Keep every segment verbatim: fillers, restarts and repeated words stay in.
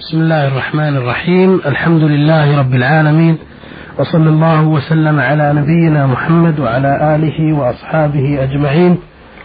بسم الله الرحمن الرحيم. الحمد لله رب العالمين، وصلى الله وسلم على نبينا محمد وعلى آله وأصحابه أجمعين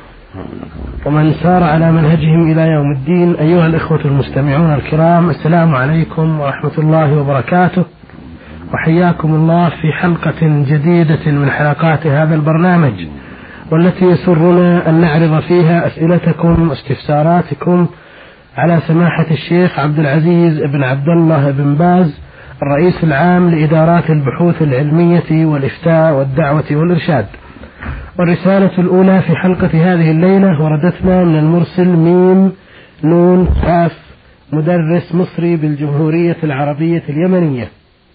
ومن سار على منهجهم إلى يوم الدين. أيها الإخوة المستمعون الكرام، السلام عليكم ورحمة الله وبركاته، وحياكم الله في حلقة جديدة من حلقات هذا البرنامج، والتي يسرنا أن نعرض فيها أسئلتكم واستفساراتكم على سماحة الشيخ عبد العزيز بن عبد الله بن باز، الرئيس العام لإدارات البحوث العلمية والإفتاء والدعوة والإرشاد. والرسالة الأولى في حلقة هذه الليلة وردتنا من المرسل ميم نون كاف، مدرس مصري بالجمهورية العربية اليمنية.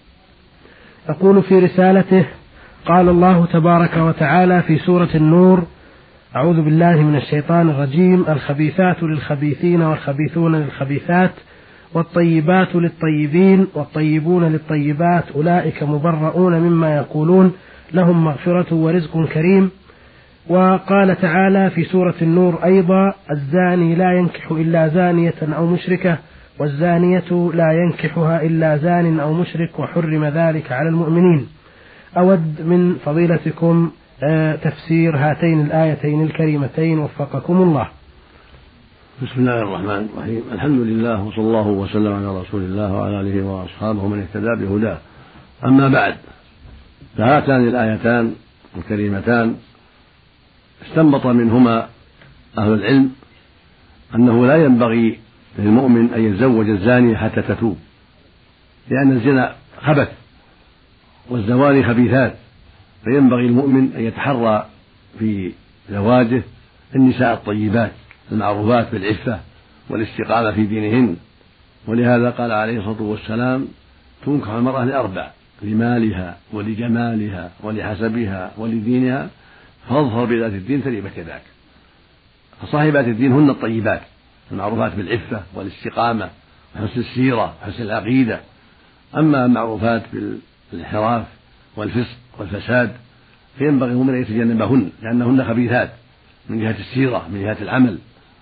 يقول في رسالته: قال الله تبارك وتعالى في سورة النور: أعوذ بالله من الشيطان الرجيم، الخبيثات للخبيثين والخبيثون للخبيثات والطيبات للطيبين والطيبون للطيبات أولئك مبرؤون مما يقولون لهم مغفرة ورزق كريم. وقال تعالى في سورة النور أيضا: الزاني لا ينكح إلا زانية أو مشركة والزانية لا ينكحها إلا زان أو مشرك وحرم ذلك على المؤمنين. أود من فضيلتكم تفسير هاتين الآيتين الكريمتين وفقكم الله. بسم الله الرحمن الرحيم. الحمد لله، وصلى الله وسلم على رسول الله وعلى آله وأصحابه من اهتدى بهداه. أما بعد، فهاتان الآيتان الكريمتان استنبط منهما أهل العلم أنه لا ينبغي للمؤمن أن يتزوج الزانية حتى تتوب، لأن الزنا خبث والزواني خبيثات، فينبغي المؤمن أن يتحرى في زواجه النساء الطيبات المعروفات بالعفة والاستقامة في دينهن. ولهذا قال عليه الصلاة والسلام: تنكح المرأة لأربع: لمالها ولجمالها ولحسبها ولدينها، فاظفر بذات الدين تربت يداك. فصاحبات الدين هن الطيبات المعروفات بالعفة والاستقامة وحسن السيرة وحسن العقيدة. أما المعروفات بالانحراف والفسق والفساد فينبغي المؤمن أن يتجنبهن، لأنهن خبيثات من جهة السيرة من جهة العمل.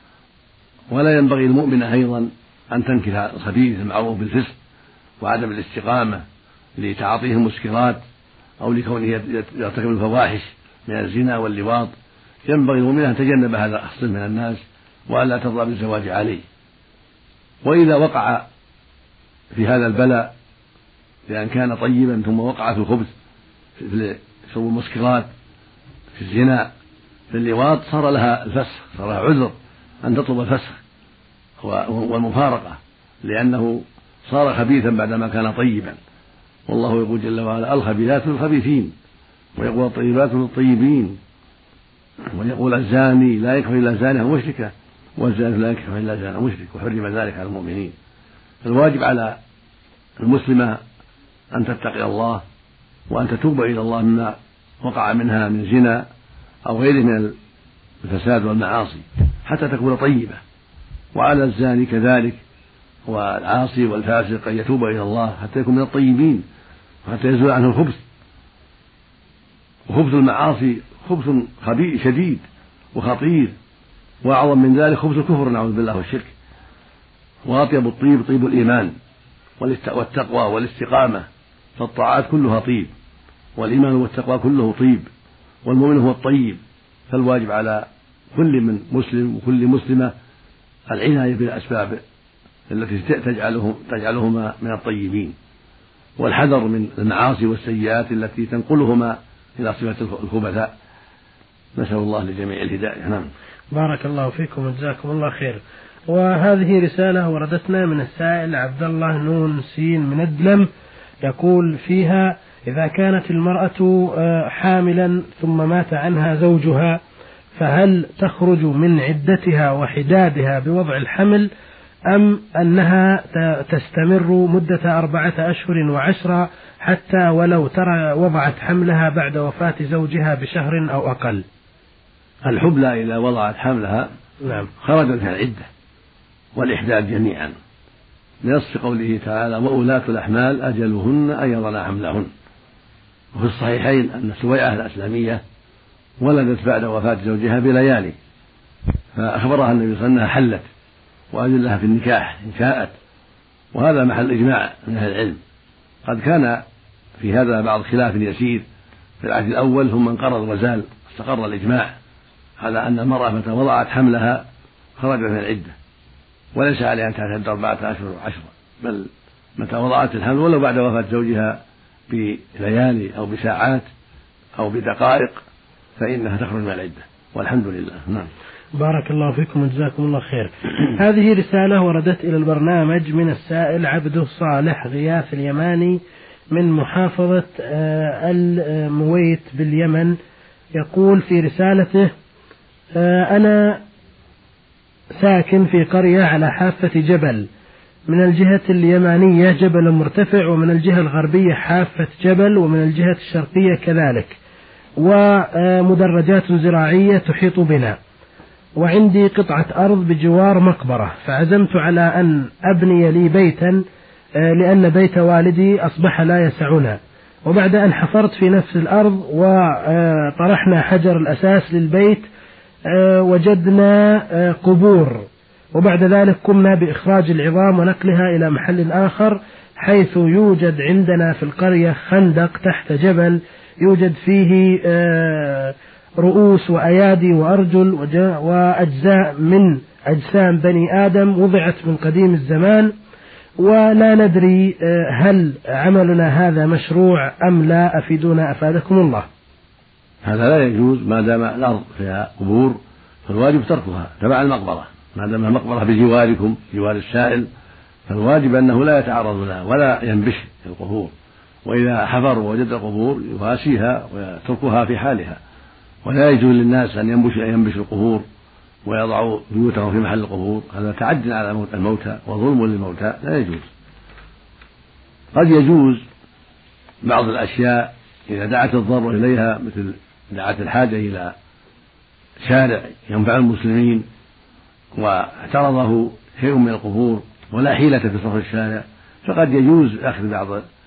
ولا ينبغي المؤمن أيضا أن تنكح الخبيث المعروف بالفسق وعدم الاستقامة لتعاطيه المسكرات أو لكونه يرتكب الفواحش من الزنا واللواط. ينبغي المؤمن أن تجنب هذا الصنف من الناس وألا ترضى بالزواج عليه. وإذا وقع في هذا البلاء لأن كان طيبا ثم وقع في الخبث في شرب المسكرات في الزنا في اللواط، صار لها الفسخ، صار لها عذر أن تطلب الفسخ والمفارقة، لأنه صار خبيثا بعدما كان طيبا. والله يقول جل وعلا: الخبيثات للخبيثين، ويقول الطيبات للطيبين، ويقول الزاني لا ينكح إلا زانية أو مشركة والزاني لا ينكح إلا زانية أو مشرك وحرم ذلك على المؤمنين. الواجب على المسلمة أن تتقي الله وأن تتوب إلى الله مما وقع منها من زنا أو غيره من الفساد والمعاصي حتى تكون طيبة. وعلى الزاني كذلك والعاصي والفاسق أن يتوب إلى الله حتى يكون من الطيبين وحتى يزول عنه الخبث. وخبث المعاصي خبث خبيث شديد وخطير، وأعظم من ذلك خبث الكفر نعوذ بالله والشرك. وأطيب الطيب طيب الإيمان والتقوى والاستقامة، فالطاعات كلها طيب، والإيمان والتقوى كله طيب، والمؤمن هو الطيب. فالواجب على كل من مسلم وكل مسلمة العناية بالأسباب التي تجعله تجعلهما من الطيبين، والحذر من المعاصي والسيئات التي تنقلهما إلى صفة الخبثاء. نسأل الله لجميع الهداية. نعم. بارك الله فيكم وجزاكم الله خير. وهذه رسالة وردتنا من السائل عبد الله نون سين من الدلم، يقول فيها: إذا كانت المرأة حاملا ثم مات عنها زوجها، فهل تخرج من عدتها وحدادها بوضع الحمل، أم أنها تستمر مدة أربعة أشهر وعشرة حتى ولو ترى وضعت حملها بعد وفاة زوجها بشهر أو أقل؟ الحبلى إذا وضعت حملها نعم خرجت من العدة والإحداد جميعا، بنص قوله تعالى: وأولاة الأحمال أجلهن أن يضعن حملهن. وفي الصحيحين أن سويعة الأسلمية ولدت بعد وفاة زوجها بليالي، فأخبرها النبي صلى الله عليه وسلم أنها حلت وأذن لها في النكاح إن شاءت، وهذا محل إجماع من أهل العلم. قد كان في هذا بعض خلاف يسير في العهد الأول ثم انقرض وزال، استقر الإجماع على أن المرأة متى وضعت حملها خرجت من العدة وليس عليها أن تعتد أربعة أشهر وعشرة، بل متى وضعت الحمل ولو بعد وفاة زوجها بليالي أو بساعات أو بدقائق فإنها تخرج من العدة، والحمد لله. نعم. بارك الله فيكم وجزاكم الله خير. هذه رسالة وردت إلى البرنامج من السائل عبده صالح غياث اليماني من محافظة المويت باليمن. يقول في رسالته: أنا ساكن في قرية على حافة جبل، من الجهة اليمانية جبل مرتفع، ومن الجهة الغربية حافة جبل، ومن الجهة الشرقية كذلك، ومدرجات زراعية تحيط بنا، وعندي قطعة أرض بجوار مقبرة، فعزمت على أن أبني لي بيتا لأن بيت والدي أصبح لا يسعنا. وبعد أن حفرت في نفس الأرض وطرحنا حجر الأساس للبيت وجدنا قبور، وبعد ذلك قمنا بإخراج العظام ونقلها إلى محل آخر، حيث يوجد عندنا في القرية خندق تحت جبل يوجد فيه رؤوس وأيادي وأرجل وأجزاء من أجسام بني آدم وضعت من قديم الزمان، ولا ندري هل عملنا هذا مشروع أم لا، أفيدونا أفادكم الله. هذا لا يجوز ما دام الأرض فيها قبور، فالواجب تركها تبع المقبرة، ما دام المقبرة بجواركم جوار السائل فالواجب أنه لا يتعرض لها ولا ينبش القبور، وإذا حفر ووجد القبور يواسيها ويتركها في حالها، ولا يجوز للناس أن ينبشوا ينبش القبور ويضعوا بيوتهم في محل القبور، هذا تعد على الموتى وظلم للموتى لا يجوز. قد يجوز بعض الأشياء إذا دعت الضرورة إليها، مثل دعت الحاجة إلى شارع ينفع المسلمين واعترضه شيء من القبور ولا حيلة في صرف الشارع، فقد يجوز أخذ بعض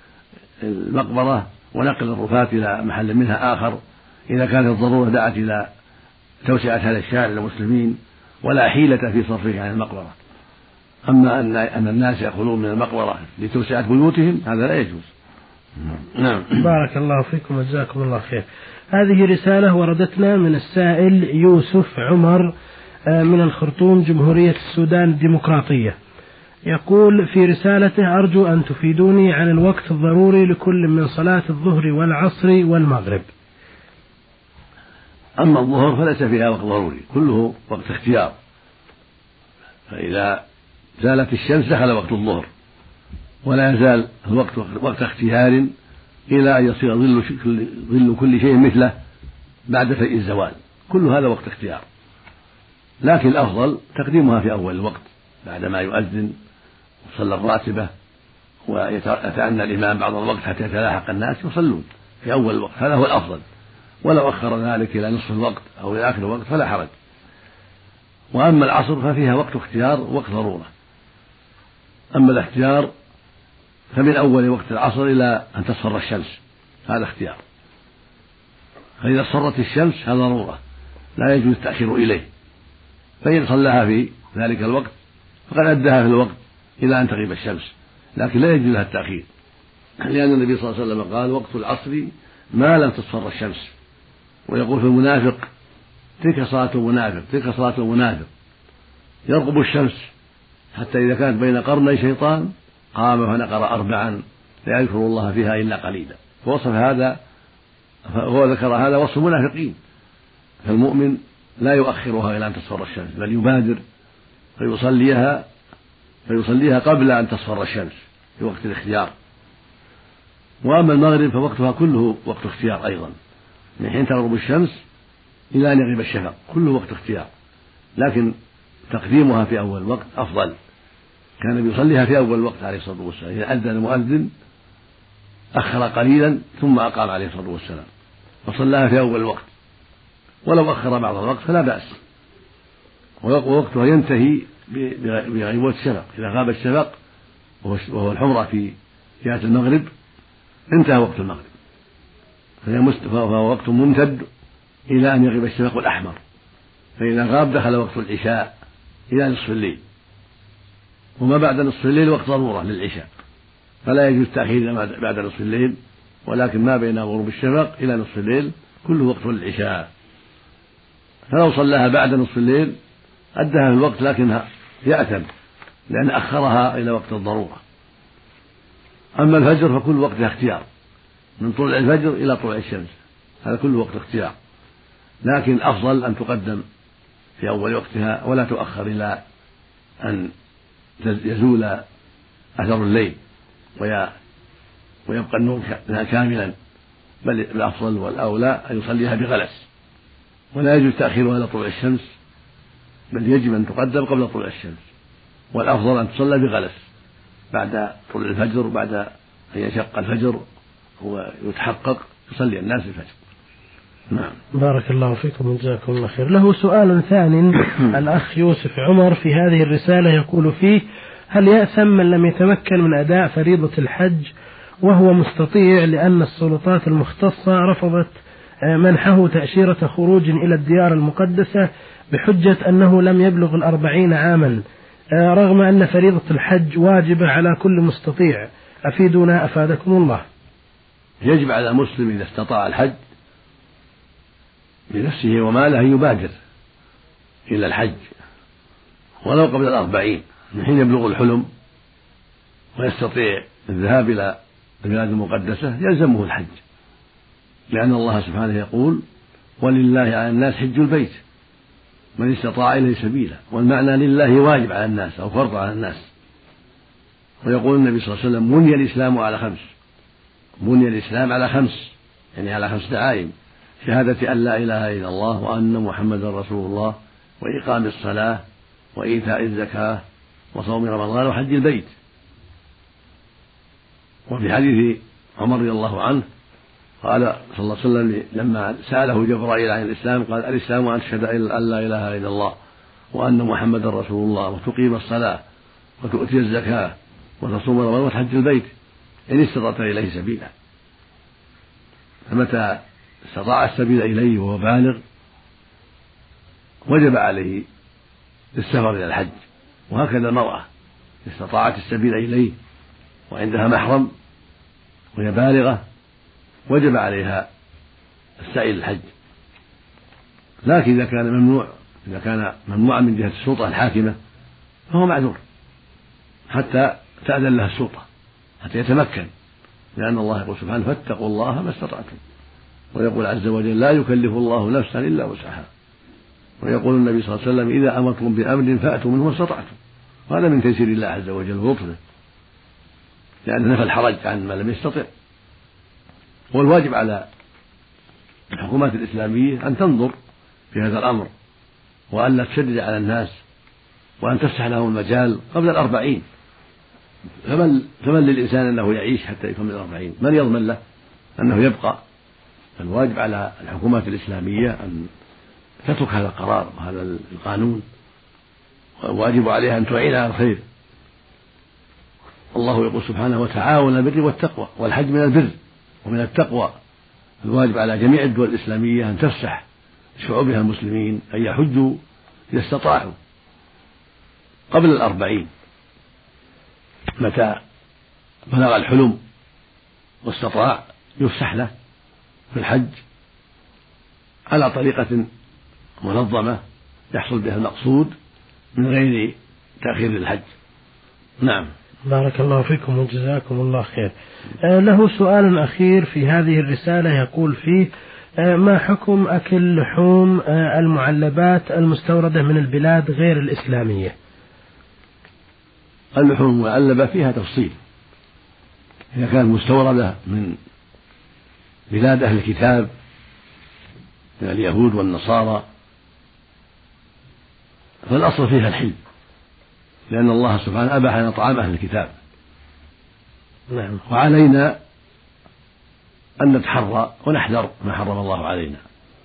المقبرة ونقل الرفاة إلى محل منها آخر إذا كانت الضرورة دعت إلى توسعة هذا الشارع للمسلمين ولا حيلة في صرفه عن المقبرة. أما أن الناس يأخذون من المقبرة لتوسعة بيوتهم هذا لا يجوز. نعم. بارك الله فيكم وجزاكم الله خير. هذه رسالة وردتنا من السائل يوسف عمر من الخرطوم جمهورية السودان الديمقراطية. يقول في رسالته: أرجو أن تفيدوني عن الوقت الضروري لكل من صلاة الظهر والعصر والمغرب. أما الظهر فليس فيها وقت ضروري، كله وقت اختيار، فإذا زالت الشمس دخل وقت الظهر، ولا يزال الوقت وقت اختيار إلى أن يصير ظل ظل كل شيء مثله بعد فيء الزوال، كل هذا وقت اختيار، لكن الأفضل تقديمها في أول الوقت بعدما يؤذن وصلى الراتبة ويتأنى الإمام بعض الوقت حتى يتلاحق الناس يصلون في أول الوقت، هذا هو الأفضل. ولو أخر ذلك إلى نصف الوقت أو إلى آخر الوقت فلا حرج. وأما العصر ففيها وقت اختيار ووقت ضرورة. أما الاختيار فمن أول وقت العصر إلى أن تصفر الشمس، هذا اختيار، فإذا اصفرت الشمس هذا ضرورة لا يجوز التأخير إليه، فإن صلاها في ذلك الوقت فقد أداها في الوقت إلى أن تغيب الشمس، لكن لا يجوز لها التأخير، لأن النبي صلى الله عليه وسلم قال: وقت العصر ما لم تصفر الشمس. ويقول في المنافق: تلك صلاة المنافق، تلك صلاة المنافق، يرقب الشمس حتى إذا كانت بين قرني شيطان قام فنقر أربعا لا يذكر الله فيها إلا قليلا. فوصف هذا هو ذكر هذا وصف المنافقين، فالمؤمن لا يؤخرها إلى أن تصفر الشمس بل يبادر فيصليها فيصليها قبل أن تصفر الشمس في وقت الاختيار. وأما المغرب فوقتها كله وقت اختيار أيضا، من حين تغرب الشمس إلى أن يغيب الشفق كله وقت اختيار، لكن تقديمها في أول وقت أفضل. كان يصليها في أول وقت عليه الصلاة والسلام، إذا أذن المؤذن أخر قليلا ثم أقام عليه الصلاة والسلام وصلاها في أول الوقت، ولو أخر بعض الوقت فلا بأس. ووقتها ينتهي بغيبوبة الشفق، إذا غاب الشفق وهو الحمرة في جهة المغرب انتهى وقت المغرب، فهو وقت ممتد إلى أن يغيب الشفق الأحمر، فإذا غاب دخل وقت العشاء إلى نصف الليل. وما بعد نصف الليل وقت ضرورة للعشاء، فلا يجوز تأخير بعد نصف الليل، ولكن ما بين غروب الشفق إلى نصف الليل كله وقت للعشاء. فلو صلاها بعد نصف الليل أدها في الوقت لكنها يأثم لأن أخرها إلى وقت الضرورة. أما الفجر فكل وقتها اختيار، من طلوع الفجر إلى طلوع الشمس، هذا كل وقت اختيار، لكن الأفضل أن تقدم في أول وقتها ولا تؤخر إلى أن يزول أثر الليل ويبقى النور كاملا، بل الأفضل والأولى أن يصليها بغلس، ولا يجوز تأخيرها إلى طلوع الشمس، بل يجب أن تقدم قبل طلوع الشمس، والأفضل أن تصلى بغلس بعد طلوع الفجر، بعد أن يشق الفجر ويتحقق يصلي الناس الفجر. نعم. بارك الله فيكم وجزاكم الله خير. له سؤال ثاني الأخ يوسف عمر في هذه الرسالة يقول فيه: هل يأثم من لم يتمكن من أداء فريضة الحج وهو مستطيع لأن السلطات المختصة رفضت منحه تأشيرة خروج إلى الديار المقدسة بحجة أنه لم يبلغ الأربعين عاما، رغم أن فريضة الحج واجبة على كل مستطيع؟ أفيدنا أفادكم الله. يجب على المسلم إذا استطاع الحج بنفسه وماله أن يبادر إلى الحج ولو قبل الأربعين، من حين يبلغ الحلم ويستطيع الذهاب إلى البلاد المقدسة يلزمه الحج، لأن الله سبحانه يقول: ولله على الناس حج البيت من استطاع إليه سبيلا، والمعنى لله واجب على الناس أو فرض على الناس. ويقول النبي صلى الله عليه وسلم: بني الإسلام على خمس، بني الإسلام على خمس، يعني على خمس دعائم: شهادة أن لا إله إلا الله وأن محمدا رسول الله، وإقام الصلاة، وإيتاء الزكاة، وصوم رمضان، وحج البيت. وفي حديث عمر رضي الله عنه قال صلى الله عليه وسلم لما سأله جبرائيل عن الإسلام قال: الإسلام أن تشهد أن لا إله إلا الله وأن محمدا رسول الله، وتقيم الصلاة، وتؤتي الزكاة، وتصوم رمضان، وتحج البيت إن استطعت إليه سبيلا. فمتى استطاع السبيل إليه وهو بالغ وجب عليه السفر إلى الحج، وهكذا المرأة استطاعت السبيل إليه وعندها محرم وهي بالغة وجب عليها السعي للحج. لكن إذا كان ممنوع إذا كان ممنوعا من جهة السلطة الحاكمة فهو معذور حتى تأذن له السلطة حتى يتمكن، لأن الله يقول سبحانه: فاتقوا الله ما استطعتم، ويقول عز وجل: لا يكلف الله نفسا إلا وسعها، ويقول النبي صلى الله عليه وسلم: إذا أمرتم بأمر فأتوا منه ما استطعتم. وهذا من تيسير الله عز وجل ولطفه، لأن نفى الحرج عن من لم يستطع. والواجب على الحكومات الإسلامية أن تنظر في هذا الأمر، وأن لا تشدد على الناس، وأن تفتح لهم المجال قبل الأربعين. فمن, فمن للإنسان أنه يعيش حتى يكمل الأربعين؟ من يضمن له أنه يبقى؟ فالواجب على الحكومات الإسلامية أن تترك هذا القرار وهذا القانون، والواجب عليها أن تعين على الخير. الله يقول سبحانه: وتعاون البر والتقوى، والحج من البر ومن التقوى. الواجب على جميع الدول الإسلامية أن تفسح شعوبها المسلمين أن يحجوا إذا استطاعوا قبل الأربعين. متى بلغ الحلم واستطاع يفسح له في الحج على طريقة منظمة يحصل بها المقصود من غير تأخير للحج. نعم. بارك الله فيكم وجزاكم الله خير. آه له سؤال أخير في هذه الرسالة يقول فيه: آه ما حكم أكل لحوم آه المعلبات المستوردة من البلاد غير الإسلامية؟ اللحوم المعلبة فيها تفصيل، إذا كانت مستوردة من بلاد أهل الكتاب من اليهود والنصارى فالأصل فيها الحل، لأن الله سبحانه أباح لنا طعام أهل الكتاب. نعم. وعلينا أن نتحرى ونحذر ما حرم الله علينا،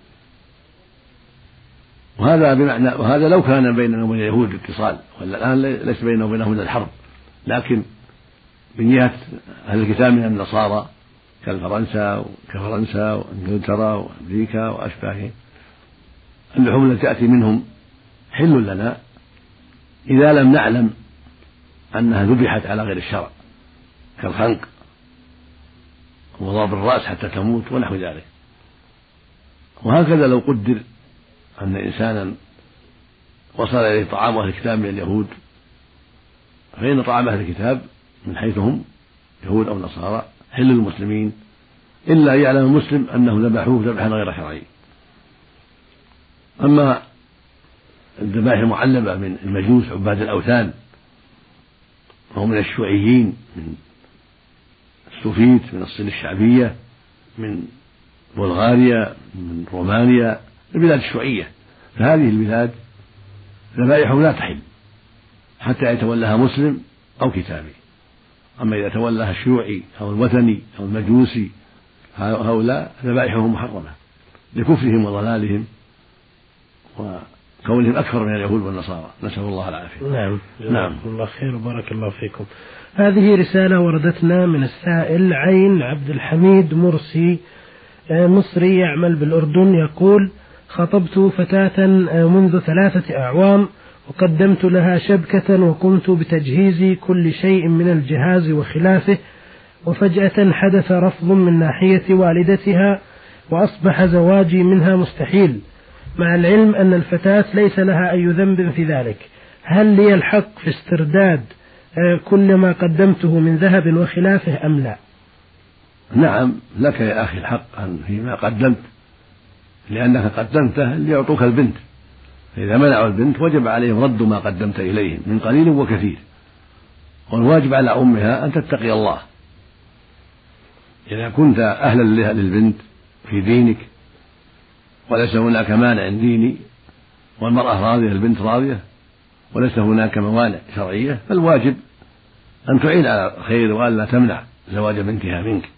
وهذا بمعنى وهذا لو كان بيننا وبين اليهود اتصال، ولا الآن ليس بيننا وبينهم إلا الحرب، لكن من جهة أهل الكتاب من النصارى كالفرنسا كفرنسا وإنجلترا وأمريكا وأشباههم اللحوم التي تأتي منهم حل لنا إذا لم نعلم أنها ذبحت على غير الشرع كالخنق وضرب الرأس حتى تموت ونحو ذلك. وهكذا لو قدر أن إنسانا وصل إليه طعام أهل الكتاب من اليهود، فإن طعام أهل الكتاب من حيث هم يهود أو نصارى حل للمسلمين، إلا أن يعلم المسلم أنهم ذبحوه ذبحا غير شرعي. أما الذبائح المعلبة من المجوس عباد الأوثان فهو من الشيوعيين، من السوفيت، من الصين الشعبية، من بلغاريا، من رومانيا، البلاد الشيوعية، فهذه البلاد ذبائحهم لا تحل حتى يتولاها مسلم أو كتابي. أما إذا تولاها الشيوعي أو الوثني أو المجوسي هؤلاء ذبائحهم محرمة لكفرهم وضلالهم وكونهم أكثر من اليهود والنصارى، نسأل الله العافية. نعم، نعم، الله خير وبارك الله فيكم. هذه رسالة وردتنا من السائل عين عبد الحميد مرسي، مصري يعمل بالأردن، يقول: خطبت فتاة منذ ثلاثة أعوام وقدمت لها شبكة وقمت بتجهيز كل شيء من الجهاز وخلافه، وفجأة حدث رفض من ناحية والدتها وأصبح زواجي منها مستحيل، مع العلم أن الفتاة ليس لها أي ذنب في ذلك. هل لي الحق في استرداد كل ما قدمته من ذهب وخلافه أم لا؟ نعم، لك يا أخي الحق أن فيما قدمت، لأنك قدمته ليعطوك البنت، فإذا منعوا البنت وجب عليهم رد ما قدمت إليهم من قليل وكثير، والواجب على أمها أن تتقي الله. إذا كنت أهلا للبنت في دينك وليس هناك مانع ديني والمرأة راضية البنت راضية وليس هناك موانع شرعية، فالواجب أن تعين على الخير وألا تمنع زواج بنتها منك.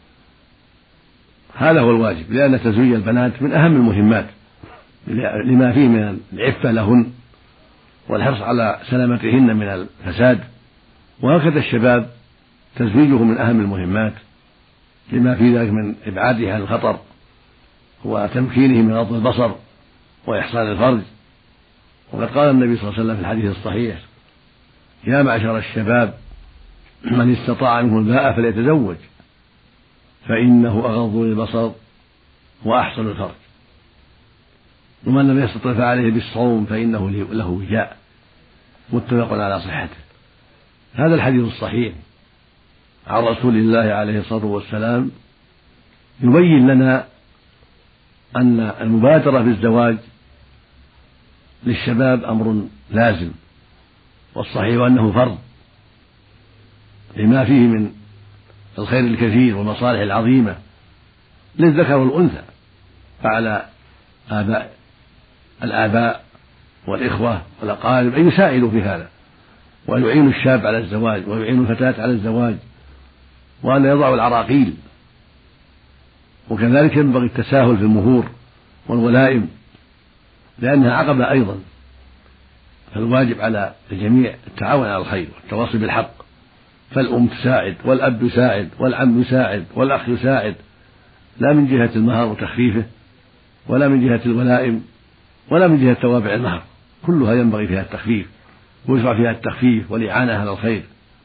هذا هو الواجب، لأن تزويج البنات من أهم المهمات لما فيه من العفة لهن والحرص على سلامتهن من الفساد. وهكذا الشباب تزويجه من أهم المهمات لما في ذلك من إبعاده عن الخطر وتمكينه من غض البصر وإحصان الفرج. وقد قال النبي صلى الله عليه وسلم في الحديث الصحيح: يا معشر الشباب من استطاع منه الباءة فليتزوج فإنه أغض للبصر وأحسن الفرج، ومن لم يستطع فعليه بالصوم فإنه له وجاء، متفق على صحته. هذا الحديث الصحيح عن رسول الله عليه الصلاة والسلام يبين لنا أن المبادرة بالزواج للشباب أمر لازم، والصحيح أنه فرض لما فيه من الخير الكثير والمصالح العظيمة للذكر والأنثى، فعلى آباء الآباء والإخوة والأقارب أن يساعدوا في هذا، وأن يعينوا الشاب على الزواج ويعينوا الفتاة على الزواج، وأن يضعوا العراقيل. وكذلك ينبغي التساهل في المهور والولائم لأنها عقبة أيضا، فالواجب على الجميع التعاون على الخير والتواصي بالحق، فالأم تساعد والأب يساعد والعم يساعد والأخ يساعد، لا من جهة المهر وتخفيفه ولا من جهة الولائم ولا من جهة توابع المهر، كلها ينبغي فيها التخفيف ويشرع فيها التخفيف والإعانة على الخير.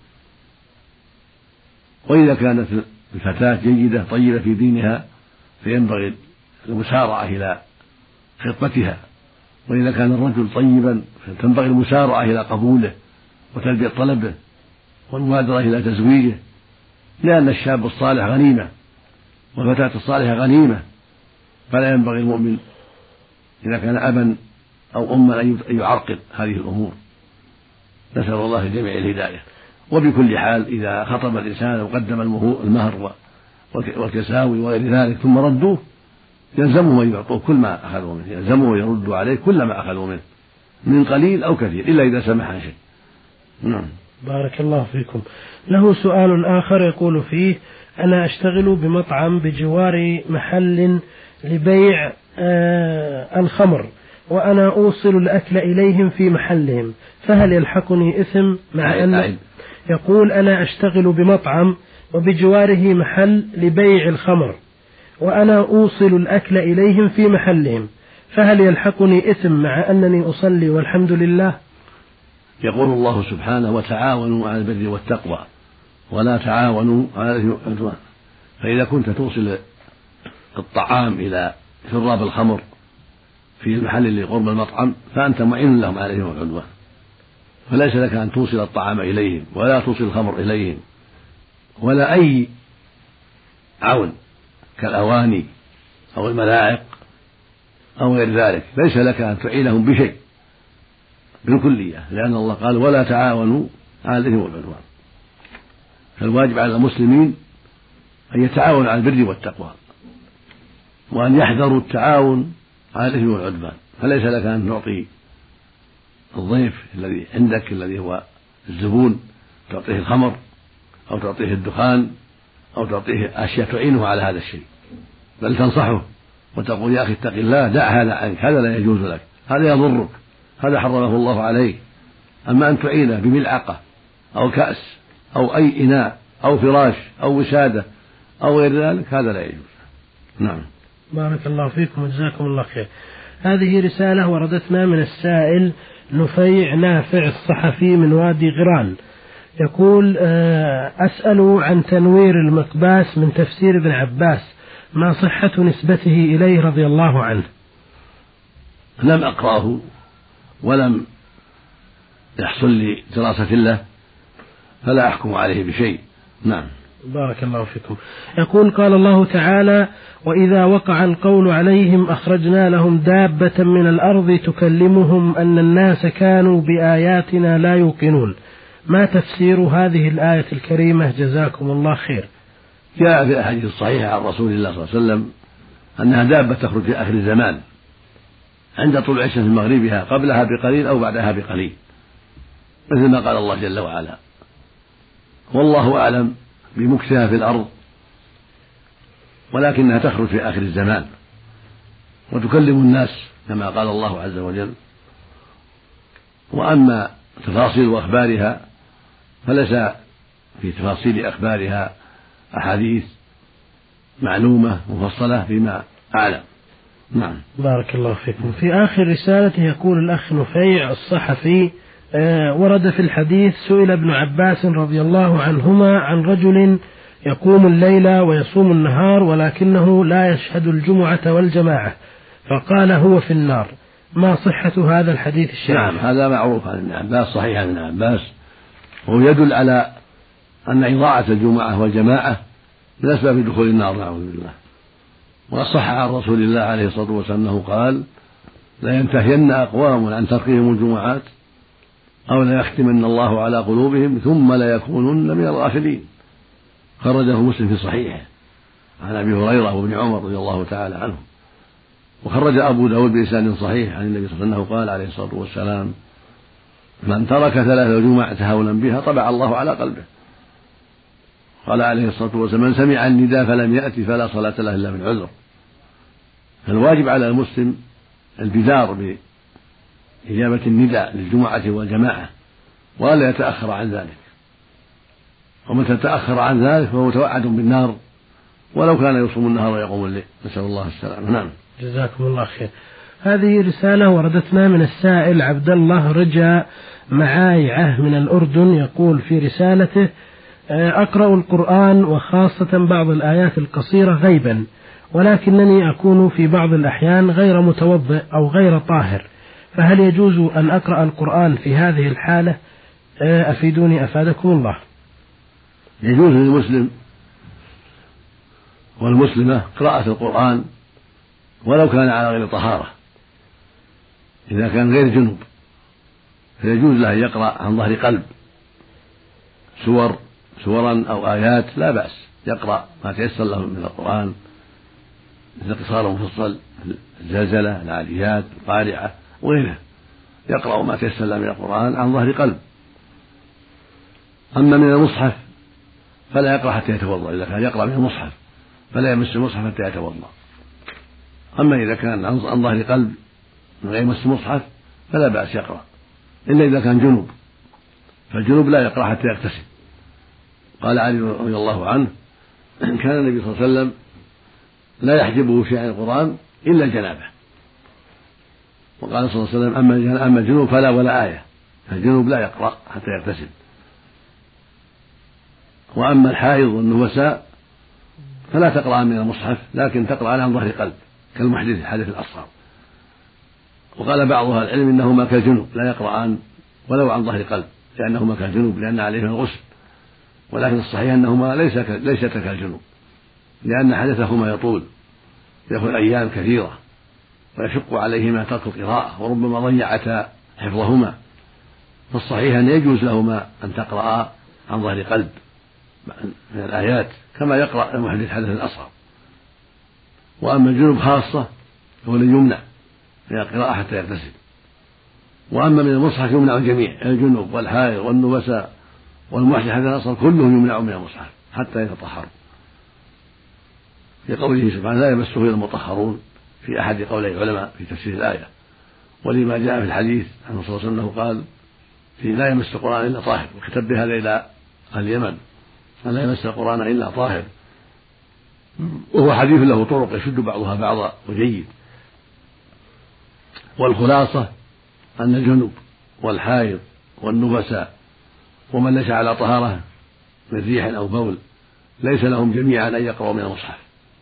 وإذا كانت الفتاة جيدة طيبة في دينها فينبغي المسارعة إلى خطبتها، وإذا كان الرجل طيبا فتنبغي المسارعة إلى قبوله وتلبية طلبه والمبادرة إلى تزويجه، لأن الشاب الصالح غنيمة والفتاة الصالحة غنيمة، فلا ينبغي المؤمن إذا كان أبا أو أما أن يعرقل هذه الأمور. نسأل الله الجميع الهداية. وبكل حال إذا خطب الإنسان وقدم المهر والتساوي وغير ذلك ثم ردوه يلزمه أن يعطوه كل ما أخذوا منه، يلزمه أن يردوا عليه كل ما أخذوا منه من قليل أو كثير إلا إذا سمح عن شيء. نعم. بارك الله فيكم. له سؤال آخر يقول فيه: أنا أشتغل بمطعم بجوار محل لبيع آه الخمر، وأنا أوصل الأكل إليهم في محلهم، فهل يلحقني إثم مع أن يقول أنا أشتغل بمطعم وبجواره محل لبيع الخمر وأنا أوصل الأكل إليهم في محلهم، فهل يلحقني إثم مع أنني أصلي والحمد لله؟ يقول الله سبحانه وتعاونوا على البر والتقوى ولا تعاونوا على الإثم والعدوان. فإذا كنت توصل الطعام إلى شراب الخمر في المحل اللي قرب المطعم فأنت معين لهم على الإثم والعدوان، فليس لك أن توصل الطعام إليهم ولا توصل الخمر إليهم ولا أي عون كالأواني أو الملاعق أو غير ذلك، ليس لك أن تعينهم بشيء بالكلية، لأن الله قال ولا تعاونوا على الإثم والعدوان. فالواجب على المسلمين أن يتعاونوا على البر والتقوى وأن يحذروا التعاون على الإثم والعدوان. فليس لك أن تعطي الضيف الذي عندك الذي هو الزبون تعطيه الخمر أو تعطيه الدخان أو تعطيه أشياء تعينه على هذا الشيء، بل تنصحه وتقول يا أخي اتق الله دع هذا عنك، هذا لا يجوز لك، هذا يضرك، هذا حرمه الله عليك. أما أن تعينه بملعقة أو كأس أو أي إناء أو فراش أو وسادة أو غير ذلك هذا لا يجوز. نعم. بارك الله فيكم وجزاكم الله خير. هذه رسالة وردتنا من السائل نفيع نافع الصحفي من وادي غران، يقول أسأل عن تنوير المقباس من تفسير ابن عباس، ما صحة نسبته إليه رضي الله عنه؟ لم أقرأه ولم يحصل لي دراسة له فلا أحكم عليه بشيء. نعم. بارك الله فيكم. يقول قال الله تعالى وإذا وقع القول عليهم أخرجنا لهم دابة من الأرض تكلمهم أن الناس كانوا بآياتنا لا يوقنون، ما تفسير هذه الآية الكريمة جزاكم الله خير؟ جاء في الأحاديث الصحيحة عن رسول الله صلى الله عليه وسلم أنها دابة تخرج في آخر الزمان عند طلوع الشمس من مغربها قبلها بقليل أو بعدها بقليل، مثل ما قال الله جل وعلا. والله أعلم بمكثها في الأرض، ولكنها تخرج في آخر الزمان وتكلم الناس كما قال الله عز وجل. وأما تفاصيل أخبارها فليس في تفاصيل أخبارها أحاديث معلومة مفصلة فيما أعلم. نعم. بارك الله فيكم. في آخر رسالته يقول الأخ نفيع الصحفي آه ورد في الحديث سئل ابن عباس رضي الله عنهما عن رجل يقوم الليل ويصوم النهار ولكنه لا يشهد الجمعة والجماعة فقال هو في النار، ما صحة هذا الحديث الشريف؟ نعم هذا معروف عن ابن عباس، صحيح عن ابن عباس، وهو يدل على أن إضاعة الجمعة والجماعة من أسباب دخول النار نعوذ بالله. وصح عن رسول الله عليه الصلاة والسلام أنه قال لا ينتهين أقوام عن تركهم الجمعات أو لا يختمن الله على قلوبهم ثم لا يكونن من الغافلين. خرجه مسلم في صحيحه عن أبي هريرة وابن عمر رضي الله تعالى عنهم. وخرج أبو داود بإسناد صحيح عن النبي صلى الله عليه وسلم قال عليه الصلاة والسلام من ترك ثلاث جمع تهاونا بها طبع الله على قلبه. قال عليه الصلاة والسلام من سمع النداء فلم يأتي فلا صلاة له إلا من عذر. فالواجب على المسلم البدار بإجابة النداء للجمعة والجماعة ولا يتأخر عن ذلك، ومتى تأخر عن ذلك فهو متوعد بالنار ولو كان يصوم النهار ويقوم الليل، نسأل الله السلامة. نعم. جزاكم الله خير. هذه رسالة وردتنا من السائل عبد الله رجا معايعة من الأردن، يقول في رسالته أقرأ القرآن وخاصة بعض الآيات القصيرة غيبا، ولكنني أكون في بعض الأحيان غير متوضئ أو غير طاهر، فهل يجوز أن أقرأ القرآن في هذه الحالة؟ أفيدوني أفادكم الله. يجوز للمسلم والمسلمة قراءة القرآن ولو كان على غير طهارة، إذا كان غير جنوب فيجوز له أن يقرأ عن ظهر قلب سور سورا أو آيات لا بأس، يقرأ ما تيسر له من القرآن مثل قصار مفصل الزلزلة العاديات القارعة وغيرها، يقرأ ما تيسر له من القرآن عن ظهر قلب. أما من المصحف فلا يقرأ حتى يتوضأ، إذا كان يقرأ من المصحف فلا يمس المصحف حتى يتوضأ. أما إذا كان عن ظهر قلب من غير مس المصحف فلا بأس يقرأ، إلا إذا كان جنوب، فالجنوب لا يقرأ حتى يغتسل. قال علي رضي الله عنه كان النبي صلى الله عليه وسلم لا يحجبه شيء عن القرآن إلا الجنابة، وقال صلى الله عليه وسلم أما الجنوب فلا ولا آية، الجنوب لا يقرأ حتى يغتسل. وأما الحائض والنفساء فلا تقرأ من المصحف، لكن تقرأ عن ظهر قلب كالمحدث الحدث الأصغر. وقال بعض أهل العلم إنهما كالجنوب لا يقرأان ولو عن ظهر قلب، لأنهما كالجنوب لأن عليهما الغسل. ولكن الصحيح أنهما ليست كالجنوب، لأن حدثهما يطول يأخذ أيام كثيرة ويشق عليهما ترك القراءة، وربما ضيعتا حفظهما. فالصحيح أن يجوز لهما أن تقرأ عن ظهر قلب من الآيات كما يقرأ المحدث الحدث الأصغر. وأما الجنوب خاصة هو الذي يمنع من القراءة حتى يغتسل. وأما من المصحف يمنع الجميع، الجنوب والحائض والنفساء والمحدث الحدث الأصغر كلهم يمنع من المصحف حتى يتطهروا، في قوله سبحانه لا يمسه إلا المطهرون في أحد قولي العلماء في تفسير الآية. ولما جاء في الحديث عنه صلى الله عليه وسلم قال في لا يمس القرآن إلا طاهر، وكتب بهذا إلى اليمن لا يمس القرآن إلا طاهر، وهو حديث له طرق يشد بعضها بعضا وجيد. والخلاصة أن الجنوب والحائض والنفساء ومن ليس على طهارة من ريح أو بول ليس لهم جميعا أن يقرأوا من المصحف.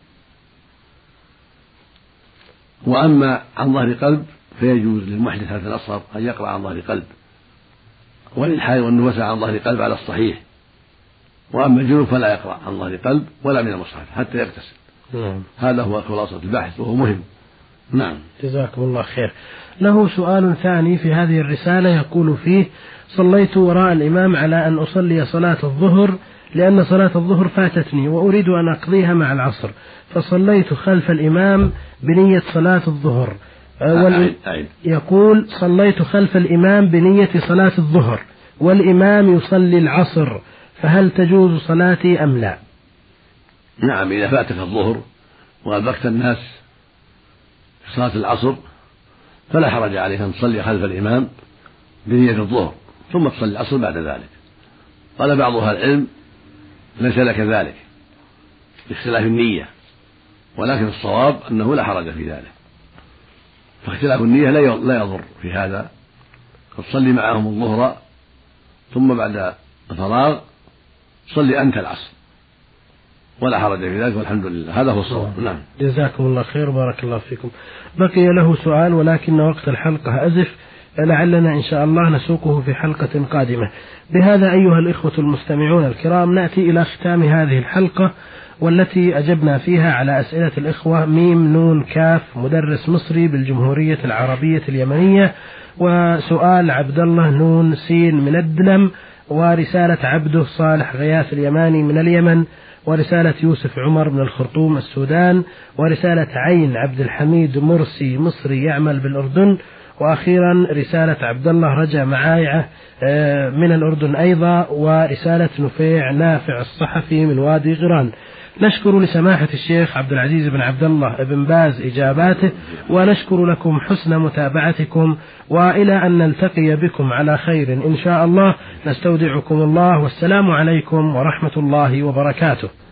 وأما عن ظهر قلب فيجوز للمحدث حدث الأصغر أن يقرأ عن ظهر قلب، وللحائض والنفساء عن ظهر قلب على الصحيح. وأما الجنوب فلا يقرأ عن ظهر قلب ولا من المصحف حتى يغتسل. نعم. هذا هو خلاصة البحث وهو مهم. نعم. جزاكم الله خير. له سؤال ثاني في هذه الرسالة يقول فيه: صليت وراء الإمام على أن أصلي صلاة الظهر لأن صلاة الظهر فاتتني وأريد أن أقضيها مع العصر، فصليت خلف الإمام بنية صلاة الظهر. يقول: صليت خلف الإمام بنية صلاة الظهر والإمام يصلي العصر، فهل تجوز صلاتي أم لا؟ نعم، إذا فاتك الظهر وأدركت الناس في صلاة العصر فلا حرج عليك أن تصلي خلف الإمام بنية الظهر ثم تصلي العصر بعد ذلك. قال بعض أهل العلم ليس لك ذلك باختلاف النية، ولكن الصواب أنه لا حرج في ذلك، فاختلاف النية لا يضر في هذا. تصلي معهم الظهر ثم بعد الفراغ صلي أنت العصر ولا حرج في ذلك، والحمد لله. هذا هو الصواب. نعم. جزاكم الله خير، بارك الله فيكم. بقي له سؤال ولكن وقت الحلقة أزف، لعلنا إن شاء الله نسوقه في حلقة قادمة. بهذا أيها الإخوة المستمعون الكرام نأتي إلى ختام هذه الحلقة، والتي أجبنا فيها على أسئلة الإخوة ميم نون كاف مدرس مصري بالجمهورية العربية اليمنية، وسؤال عبد الله نون سين من الدلم، ورسالة عبده صالح غياث اليماني من اليمن، ورسالة يوسف عمر من الخرطوم السودان، ورسالة عين عبد الحميد مرسي مصري يعمل بالأردن، وأخيرا رسالة عبد الله رجا معايعة من الأردن أيضا، ورسالة نفيع نافع الصحفي من وادي غران. نشكر لسماحة الشيخ عبد العزيز بن عبد الله بن باز إجاباته، ونشكر لكم حسن متابعتكم، وإلى أن نلتقي بكم على خير إن شاء الله. نستودعكم الله، والسلام عليكم ورحمة الله وبركاته.